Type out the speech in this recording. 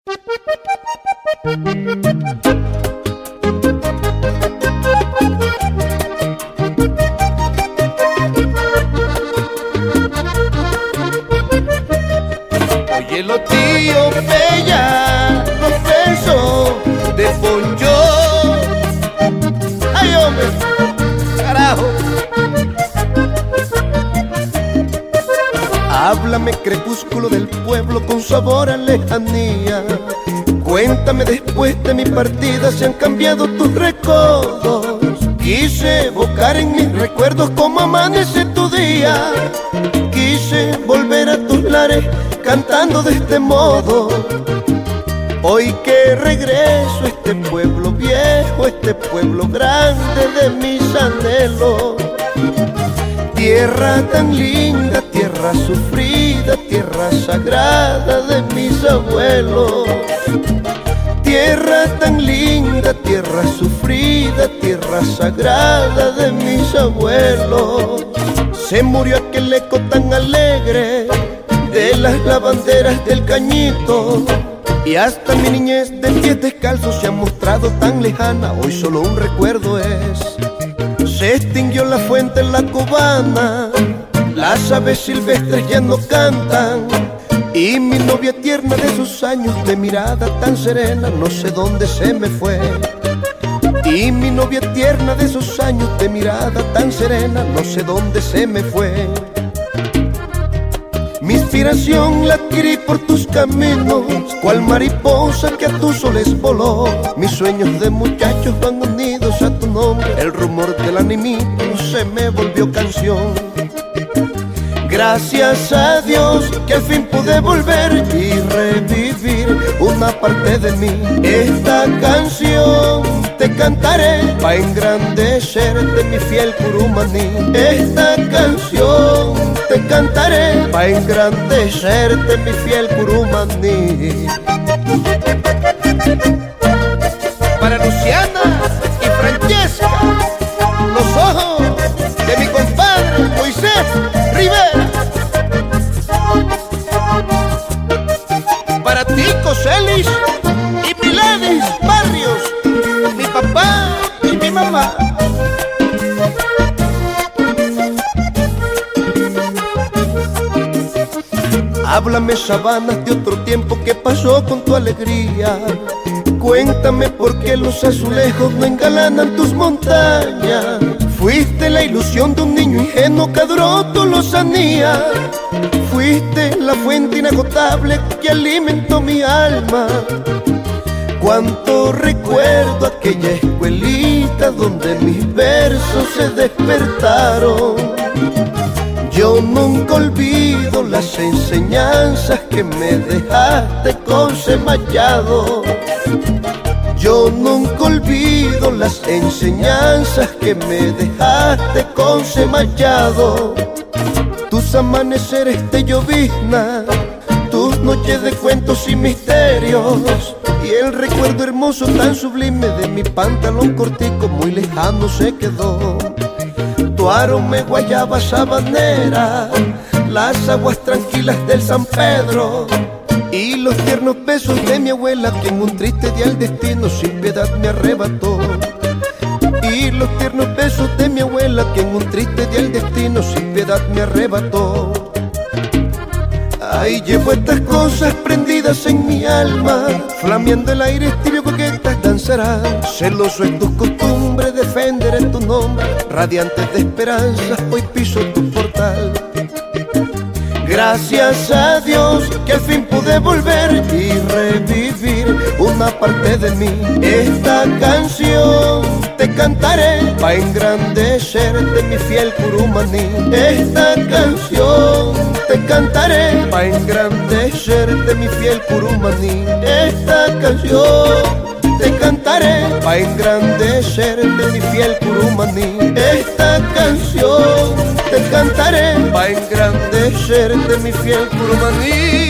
Oye, lo tío Bella, los besos de Poncho. Ay, hombre, carajo. Háblame, crepúsculo del pueblo con sabor a lejanía. Cuéntame después de mi partida si han cambiado tus recodos. Quise evocar en mis recuerdos cómo amanece tu día. Quise volver a tus lares cantando de este modo. Hoy que regreso a este pueblo viejo, este pueblo grande de mis anhelos. Tierra tan linda, tierra sufrida, tierra sagrada de mis abuelos. Tierra tan linda, tierra sufrida, tierra sagrada de mis abuelos. Se murió aquel eco tan alegre de las lavanderas del Cañito. Y hasta mi niñez de pies descalzos se ha mostrado tan lejana. Hoy solo un recuerdo es. Se extinguió la fuente en la Cubana. Las aves silvestres ya no cantan. Y mi novia tierna de esos años de mirada tan serena no sé dónde se me fue. Y mi novia tierna de esos años de mirada tan serena no sé dónde se me fue. Mi inspiración la adquirí por tus caminos, cual mariposa que a tus soles voló. Mis sueños de muchachos van unidos a tu nombre. El rumor del animito se me volvió canción. Gracias a Dios que al fin pude volver y revivir una parte de mí. Esta canción te cantaré pa' engrandecerte, mi fiel curumaní. Esta canción te cantaré pa' engrandecerte, mi fiel curumaní. Para Luciana y Francesca, los ojos de mi compadre Moisés Rivera. Para ti, Coselis y Miladis Barrios, mi papá y mi mamá. Háblame, sabanas de otro tiempo, ¿qué pasó con tu alegría? Cuéntame por qué los azulejos no engalanan tus montañas. Fuiste la ilusión de un niño ingenuo que adoró tu lozanía. Fuiste la fuente inagotable que alimentó mi alma. Cuánto recuerdo aquella escuelita donde mis versos se despertaron. Yo nunca olvido las enseñanzas que me dejaste con Semallado. Yo nunca olvido las enseñanzas que me dejaste con Semallado. Tus amaneceres de llovizna, tus noches de cuentos y misterios, y el recuerdo hermoso tan sublime de mi pantalón cortico muy lejano se quedó. Tu aroma guayaba sabanera, las aguas tranquilas del San Pedro, y los tiernos besos de mi abuela que en un triste día el destino sin piedad me arrebató. Y los tiernos besos de mi abuela que en un triste día el destino sin piedad me arrebató. Ahí llevo estas cosas prendidas en mi alma, flameando el aire tibio coquetas danzarán. Celoso en tus costumbres defenderé tu nombre, radiantes de esperanza hoy piso tu portal. Gracias a Dios que al fin pude volver y revivir una parte de mí. Esta canción te cantaré pa' engrandecerte, mi fiel curumaní. Esta canción te cantaré pa' engrandecerte, mi fiel curumaní. Esta canción te cantaré pa' engrandecerte, mi fiel curumaní. Esta canción te cantaré pa' engrandecerte, mi fiel curumaní.